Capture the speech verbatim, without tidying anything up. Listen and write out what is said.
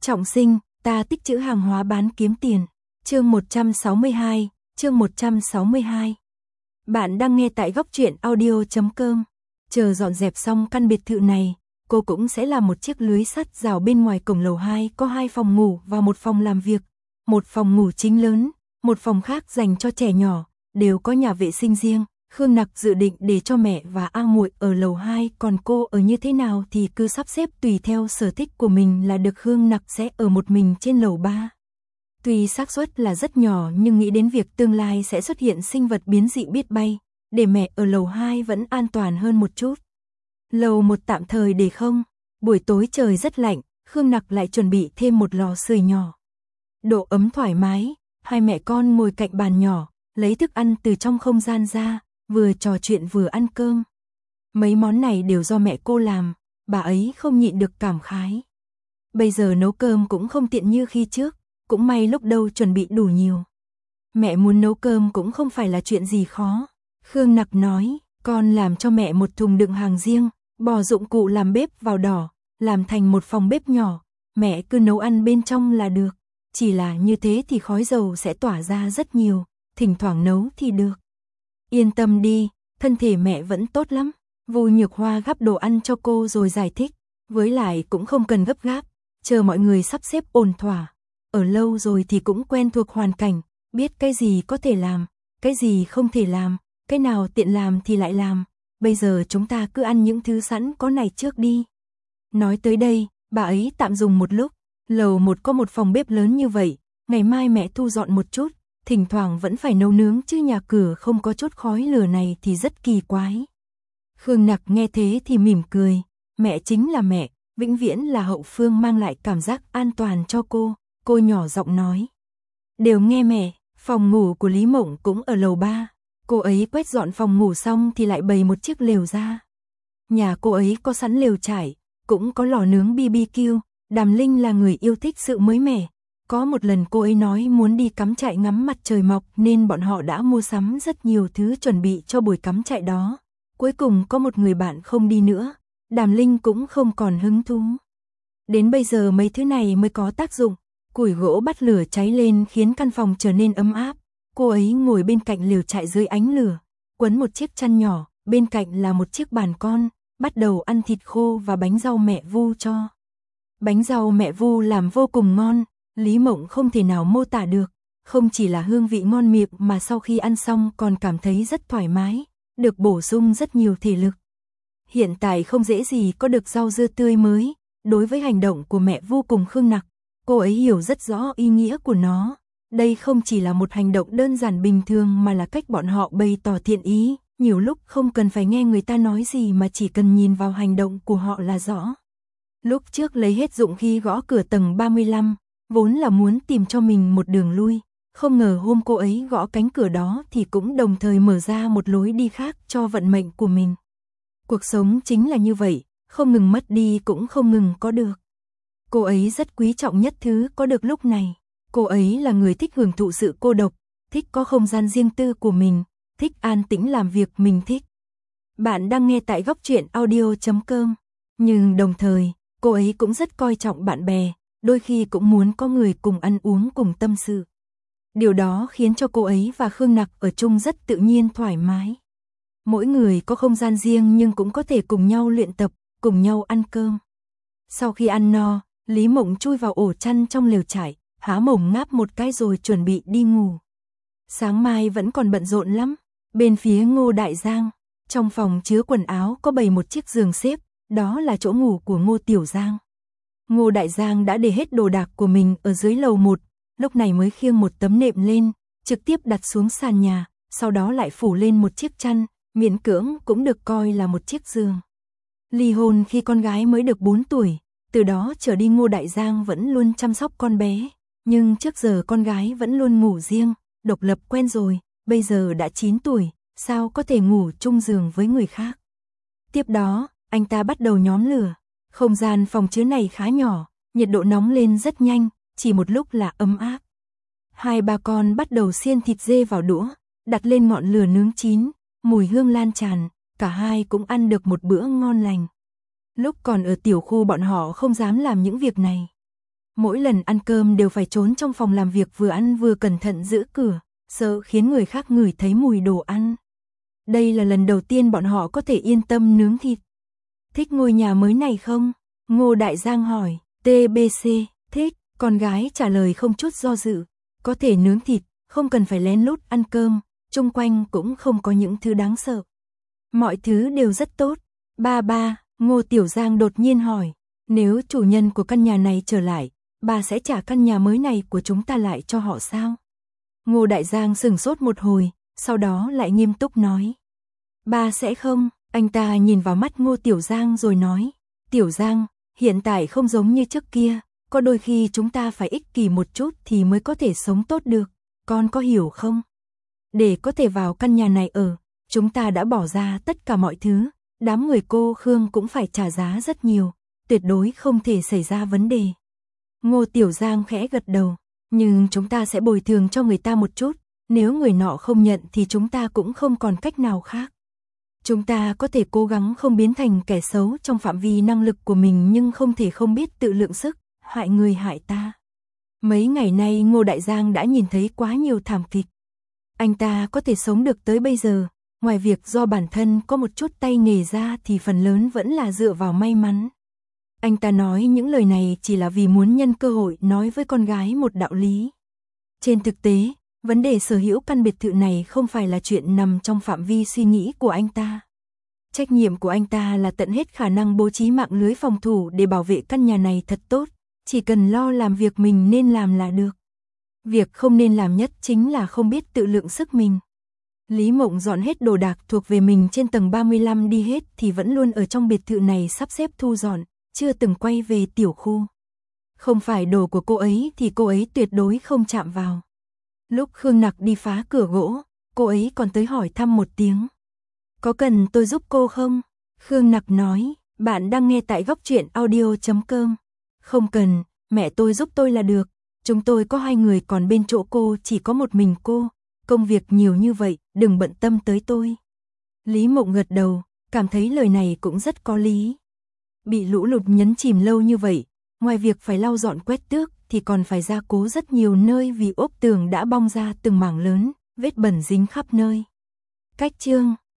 Trọng sinh, ta tích trữ hàng hóa bán kiếm tiền. Chương một trăm sáu mươi hai, chương một trăm sáu mươi hai. Bạn đang nghe tại góc truyện audio chấm com. Chờ dọn dẹp xong căn biệt thự này, cô cũng sẽ làm một chiếc lưới sắt rào bên ngoài cổng lầu hai, có hai phòng ngủ và một phòng làm việc. Một phòng ngủ chính lớn, một phòng khác dành cho trẻ nhỏ, đều có nhà vệ sinh riêng. Khương Nặc dự định để cho mẹ và A Muội ở lầu hai, còn cô ở như thế nào thì cứ sắp xếp tùy theo sở thích của mình là được. Khương Nặc sẽ ở một mình trên lầu ba. Tuy xác suất là rất nhỏ nhưng nghĩ đến việc tương lai sẽ xuất hiện sinh vật biến dị biết bay, để mẹ ở lầu hai vẫn an toàn hơn một chút. Lầu một tạm thời để không. Buổi tối trời rất lạnh, Khương Nặc lại chuẩn bị thêm một lò sưởi nhỏ. Độ ấm thoải mái, hai mẹ con ngồi cạnh bàn nhỏ, lấy thức ăn từ trong không gian ra, vừa trò chuyện vừa ăn cơm. Mấy món này đều do mẹ cô làm, bà ấy không nhịn được cảm khái. Bây giờ nấu cơm cũng không tiện như khi trước, cũng may lúc đầu chuẩn bị đủ nhiều. Mẹ muốn nấu cơm cũng không phải là chuyện gì khó. Khương Nặc nói, con làm cho mẹ một thùng đựng hàng riêng, bỏ dụng cụ làm bếp vào đỏ, làm thành một phòng bếp nhỏ, mẹ cứ nấu ăn bên trong là được. Chỉ là như thế thì khói dầu sẽ tỏa ra rất nhiều, thỉnh thoảng nấu thì được. Yên tâm đi, thân thể mẹ vẫn tốt lắm. Vu Nhược Hoa gắp đồ ăn cho cô rồi giải thích, với lại cũng không cần gấp gáp, chờ mọi người sắp xếp ổn thỏa. Ở lâu rồi thì cũng quen thuộc hoàn cảnh, biết cái gì có thể làm, cái gì không thể làm, cái nào tiện làm thì lại làm. Bây giờ chúng ta cứ ăn những thứ sẵn có này trước đi. Nói tới đây, bà ấy tạm dừng một lúc. Lầu một có một phòng bếp lớn như vậy, ngày mai mẹ thu dọn một chút, thỉnh thoảng vẫn phải nấu nướng chứ nhà cửa không có chút khói lửa này thì rất kỳ quái. Khương Nặc nghe thế thì mỉm cười, mẹ chính là mẹ, vĩnh viễn là hậu phương mang lại cảm giác an toàn cho cô. Cô nhỏ giọng nói, đều nghe mẹ. Phòng ngủ của Lý Mộng cũng ở lầu ba, cô ấy quét dọn phòng ngủ xong thì lại bày một chiếc lều ra. Nhà cô ấy có sẵn lều trải, cũng có lò nướng bê bê kiu. Đàm Linh là người yêu thích sự mới mẻ. Có một lần cô ấy nói muốn đi cắm trại ngắm mặt trời mọc nên bọn họ đã mua sắm rất nhiều thứ chuẩn bị cho buổi cắm trại đó. Cuối cùng có một người bạn không đi nữa, Đàm Linh cũng không còn hứng thú. Đến bây giờ mấy thứ này mới có tác dụng. Củi gỗ bắt lửa cháy lên khiến căn phòng trở nên ấm áp. Cô ấy ngồi bên cạnh lều trại dưới ánh lửa, quấn một chiếc chăn nhỏ, bên cạnh là một chiếc bàn con, bắt đầu ăn thịt khô và bánh rau mẹ Vu cho. Bánh rau mẹ Vu làm vô cùng ngon, Lý Mộng không thể nào mô tả được, không chỉ là hương vị ngon miệng mà sau khi ăn xong còn cảm thấy rất thoải mái, được bổ sung rất nhiều thể lực. Hiện tại không dễ gì có được rau dưa tươi mới, đối với hành động của mẹ Vu cùng Khương Nặc, cô ấy hiểu rất rõ ý nghĩa của nó. Đây không chỉ là một hành động đơn giản bình thường mà là cách bọn họ bày tỏ thiện ý, nhiều lúc không cần phải nghe người ta nói gì mà chỉ cần nhìn vào hành động của họ là rõ. Lúc trước lấy hết dụng khi gõ cửa tầng ba mươi lăm, vốn là muốn tìm cho mình một đường lui, không ngờ hôm cô ấy gõ cánh cửa đó thì cũng đồng thời mở ra một lối đi khác cho vận mệnh của mình. Cuộc sống chính là như vậy, không ngừng mất đi cũng không ngừng có được. Cô ấy rất quý trọng nhất thứ có được lúc này. Cô ấy là người thích hưởng thụ sự cô độc, thích có không gian riêng tư của mình, thích an tĩnh làm việc mình thích. Bạn đang nghe tại góc truyện audio chấm com. Nhưng đồng thời, cô ấy cũng rất coi trọng bạn bè, đôi khi cũng muốn có người cùng ăn uống cùng tâm sự. Điều đó khiến cho cô ấy và Khương Nặc ở chung rất tự nhiên thoải mái. Mỗi người có không gian riêng nhưng cũng có thể cùng nhau luyện tập, cùng nhau ăn cơm. Sau khi ăn no, Lý Mộng chui vào ổ chăn trong lều trại, há mồm ngáp một cái rồi chuẩn bị đi ngủ. Sáng mai vẫn còn bận rộn lắm. Bên phía Ngô Đại Giang, trong phòng chứa quần áo có bày một chiếc giường xếp, đó là chỗ ngủ của Ngô Tiểu Giang. Ngô Đại Giang đã để hết đồ đạc của mình ở dưới lầu một, lúc này mới khiêng một tấm nệm lên, trực tiếp đặt xuống sàn nhà, sau đó lại phủ lên một chiếc chăn, miễn cưỡng cũng được coi là một chiếc giường. Ly hôn khi con gái mới được bốn tuổi, từ đó trở đi Ngô Đại Giang vẫn luôn chăm sóc con bé, nhưng trước giờ con gái vẫn luôn ngủ riêng, độc lập quen rồi, bây giờ đã chín tuổi, sao có thể ngủ chung giường với người khác. Tiếp đó, anh ta bắt đầu nhóm lửa, không gian phòng chứa này khá nhỏ, nhiệt độ nóng lên rất nhanh, chỉ một lúc là ấm áp. Hai ba con bắt đầu xiên thịt dê vào đũa, đặt lên ngọn lửa nướng chín, mùi hương lan tràn, cả hai cũng ăn được một bữa ngon lành. Lúc còn ở tiểu khu bọn họ không dám làm những việc này. Mỗi lần ăn cơm đều phải trốn trong phòng làm việc vừa ăn vừa cẩn thận giữ cửa, sợ khiến người khác ngửi thấy mùi đồ ăn. Đây là lần đầu tiên bọn họ có thể yên tâm nướng thịt. Thích ngôi nhà mới này không? Ngô Đại Giang hỏi. tê bê xê, thích, con gái trả lời không chút do dự. Có thể nướng thịt, không cần phải lén lút ăn cơm, chung quanh cũng không có những thứ đáng sợ. Mọi thứ đều rất tốt. Ba ba, Ngô Tiểu Giang đột nhiên hỏi. Nếu chủ nhân của căn nhà này trở lại, bà sẽ trả căn nhà mới này của chúng ta lại cho họ sao? Ngô Đại Giang sững sốt một hồi, sau đó lại nghiêm túc nói. Ba sẽ không, anh ta nhìn vào mắt Ngô Tiểu Giang rồi nói. Tiểu Giang, hiện tại không giống như trước kia, có đôi khi chúng ta phải ích kỷ một chút thì mới có thể sống tốt được, con có hiểu không? Để có thể vào căn nhà này ở, chúng ta đã bỏ ra tất cả mọi thứ, đám người cô Khương cũng phải trả giá rất nhiều, tuyệt đối không thể xảy ra vấn đề. Ngô Tiểu Giang khẽ gật đầu, nhưng chúng ta sẽ bồi thường cho người ta một chút, nếu người nọ không nhận thì chúng ta cũng không còn cách nào khác. Chúng ta có thể cố gắng không biến thành kẻ xấu trong phạm vi năng lực của mình nhưng không thể không biết tự lượng sức, hại người hại ta. Mấy ngày nay Ngô Đại Giang đã nhìn thấy quá nhiều thảm kịch. Anh ta có thể sống được tới bây giờ, ngoài việc do bản thân có một chút tay nghề ra thì phần lớn vẫn là dựa vào may mắn. Anh ta nói những lời này chỉ là vì muốn nhân cơ hội nói với con gái một đạo lý. Trên thực tế, vấn đề sở hữu căn biệt thự này không phải là chuyện nằm trong phạm vi suy nghĩ của anh ta. Trách nhiệm của anh ta là tận hết khả năng bố trí mạng lưới phòng thủ để bảo vệ căn nhà này thật tốt, chỉ cần lo làm việc mình nên làm là được. Việc không nên làm nhất chính là không biết tự lượng sức mình. Lý Mộng dọn hết đồ đạc thuộc về mình trên tầng ba mươi lăm đi hết thì vẫn luôn ở trong biệt thự này sắp xếp thu dọn, chưa từng quay về tiểu khu. Không phải đồ của cô ấy thì cô ấy tuyệt đối không chạm vào. Lúc Khương Nặc đi phá cửa gỗ, cô ấy còn tới hỏi thăm một tiếng. Có cần tôi giúp cô không? Khương Nặc nói, bạn đang nghe tại góc truyện audio chấm com. Không cần, mẹ tôi giúp tôi là được. Chúng tôi có hai người còn bên chỗ cô chỉ có một mình cô. Công việc nhiều như vậy, đừng bận tâm tới tôi. Lý Mộng gật đầu, cảm thấy lời này cũng rất có lý. Bị lũ lụt nhấn chìm lâu như vậy, ngoài việc phải lau dọn quét tước thì còn phải gia cố rất nhiều nơi vì ốp tường đã bong ra từng mảng lớn, vết bẩn dính khắp nơi. Cách chương